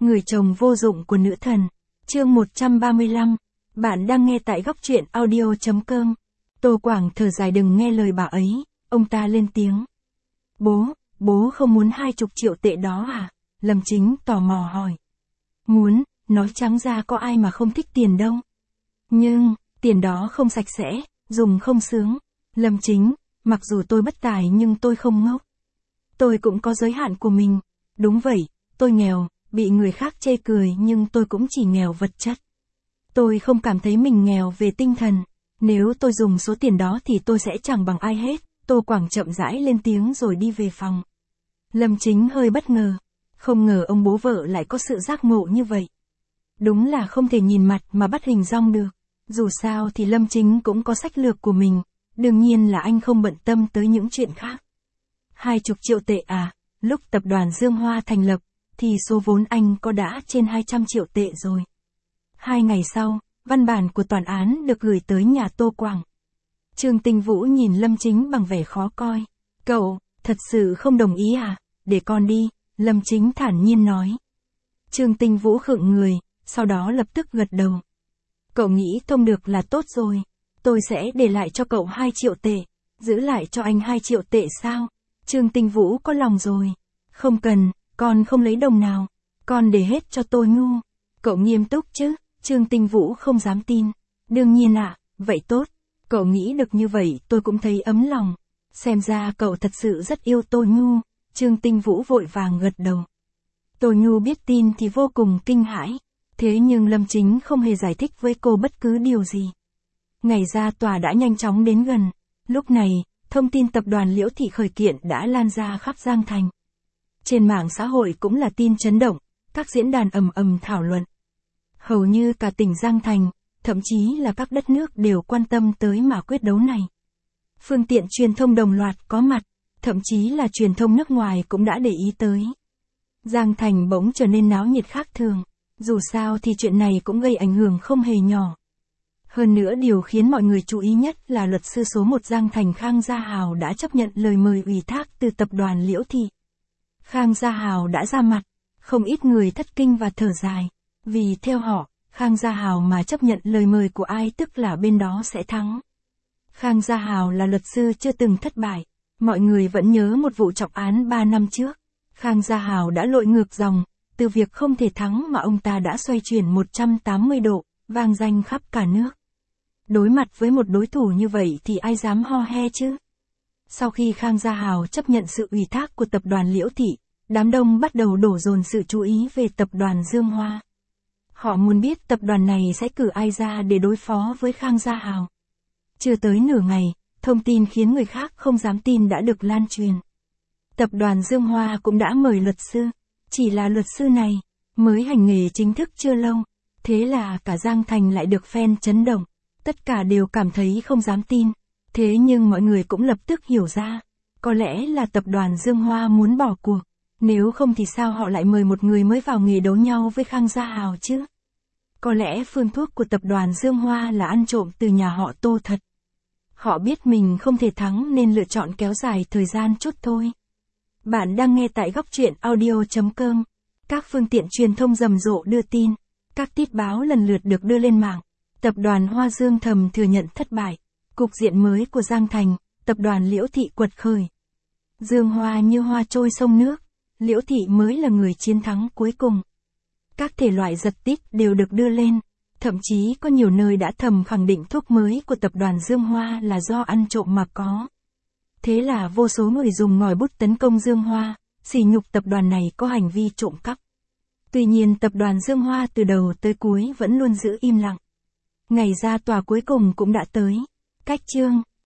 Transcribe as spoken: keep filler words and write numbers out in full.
Người chồng vô dụng của nữ thần. Chương một trăm ba mươi lăm. Bạn đang nghe tại góc truyện audio.com. Tô Quảng thở dài đừng nghe lời bà ấy, ông ta lên tiếng. Bố, bố không muốn hai chục triệu tệ đó à? Lâm Chính tò mò hỏi. Muốn, nói trắng ra có ai mà không thích tiền đâu. Nhưng, tiền đó không sạch sẽ, dùng không sướng. Lâm Chính, mặc dù tôi bất tài nhưng tôi không ngốc. Tôi cũng có giới hạn của mình. Đúng vậy, tôi nghèo, bị người khác chê cười nhưng tôi cũng chỉ nghèo vật chất. Tôi không cảm thấy mình nghèo về tinh thần. Nếu tôi dùng số tiền đó thì tôi sẽ chẳng bằng ai hết. Tô Quảng chậm rãi lên tiếng rồi đi về phòng. Lâm Chính hơi bất ngờ. Không ngờ ông bố vợ lại có sự giác ngộ như vậy. Đúng là không thể nhìn mặt mà bắt hình dong được. Dù sao thì Lâm Chính cũng có sách lược của mình. Đương nhiên là anh không bận tâm tới những chuyện khác. Hai chục triệu tệ à? Lúc tập đoàn Dương Hoa thành lập, thì số vốn anh có đã trên hai trăm triệu tệ rồi. Hai ngày sau, văn bản của tòa án được gửi tới nhà Tô Quảng. Trương Tinh Vũ nhìn Lâm Chính bằng vẻ khó coi. Cậu, thật sự không đồng ý à? Để con đi, Lâm Chính thản nhiên nói. Trương Tinh Vũ khựng người, sau đó lập tức gật đầu. Cậu nghĩ thông được là tốt rồi. Tôi sẽ để lại cho cậu hai triệu tệ. Giữ lại cho anh hai triệu tệ sao? Trương Tinh Vũ có lòng rồi. Không cần, con không lấy đồng nào. Con để hết cho tôi ngu. Cậu nghiêm túc chứ? Trương Tinh Vũ không dám tin. Đương nhiên ạ, à, vậy tốt. Cậu nghĩ được như vậy tôi cũng thấy ấm lòng. Xem ra cậu thật sự rất yêu tôi ngu. Trương Tinh Vũ vội vàng gật đầu. Tôi ngu biết tin thì vô cùng kinh hãi. Thế nhưng Lâm Chính không hề giải thích với cô bất cứ điều gì. Ngày ra tòa đã nhanh chóng đến gần. Lúc này, thông tin tập đoàn Liễu Thị khởi kiện đã lan ra khắp Giang Thành. Trên mạng xã hội cũng là tin chấn động, các diễn đàn ầm ầm thảo luận. Hầu như cả tỉnh Giang Thành, thậm chí là các đất nước đều quan tâm tới mã quyết đấu này. Phương tiện truyền thông đồng loạt có mặt, thậm chí là truyền thông nước ngoài cũng đã để ý tới. Giang Thành bỗng trở nên náo nhiệt khác thường, dù sao thì chuyện này cũng gây ảnh hưởng không hề nhỏ. Hơn nữa điều khiến mọi người chú ý nhất là luật sư số một Giang Thành Khang Gia Hào đã chấp nhận lời mời ủy thác từ tập đoàn Liễu Thị. Khang Gia Hào đã ra mặt, không ít người thất kinh và thở dài, vì theo họ, Khang Gia Hào mà chấp nhận lời mời của ai tức là bên đó sẽ thắng. Khang Gia Hào là luật sư chưa từng thất bại, mọi người vẫn nhớ một vụ trọng án ba năm trước. Khang Gia Hào đã lội ngược dòng, từ việc không thể thắng mà ông ta đã xoay chuyển một trăm tám mươi độ, vang danh khắp cả nước. Đối mặt với một đối thủ như vậy thì ai dám ho he chứ? Sau khi Khang Gia Hào chấp nhận sự ủy thác của tập đoàn Liễu Thị, đám đông bắt đầu đổ dồn sự chú ý về tập đoàn Dương Hoa. Họ muốn biết tập đoàn này sẽ cử ai ra để đối phó với Khang Gia Hào. Chưa tới nửa ngày, thông tin khiến người khác không dám tin đã được lan truyền. Tập đoàn Dương Hoa cũng đã mời luật sư, chỉ là luật sư này mới hành nghề chính thức chưa lâu, thế là cả Giang Thành lại được fan chấn động, tất cả đều cảm thấy không dám tin. Thế nhưng mọi người cũng lập tức hiểu ra, có lẽ là tập đoàn Dương Hoa muốn bỏ cuộc, nếu không thì sao họ lại mời một người mới vào nghề đấu nhau với Khang Gia Hào chứ? Có lẽ phương thuốc của tập đoàn Dương Hoa là ăn trộm từ nhà họ Tô thật. Họ biết mình không thể thắng nên lựa chọn kéo dài thời gian chút thôi. Bạn đang nghe tại góc truyện audio.com. Các phương tiện truyền thông rầm rộ đưa tin, các tít báo lần lượt được đưa lên mạng. Tập đoàn Hoa Dương thầm thừa nhận thất bại. Cục diện mới của Giang Thành, tập đoàn Liễu Thị quật khởi. Dương Hoa như hoa trôi sông nước, Liễu Thị mới là người chiến thắng cuối cùng. Các thể loại giật tít đều được đưa lên, thậm chí có nhiều nơi đã thầm khẳng định thuốc mới của tập đoàn Dương Hoa là do ăn trộm mà có. Thế là vô số người dùng ngòi bút tấn công Dương Hoa, sỉ nhục tập đoàn này có hành vi trộm cắp. Tuy nhiên tập đoàn Dương Hoa từ đầu tới cuối vẫn luôn giữ im lặng. Ngày ra tòa cuối cùng cũng đã tới. Cách chương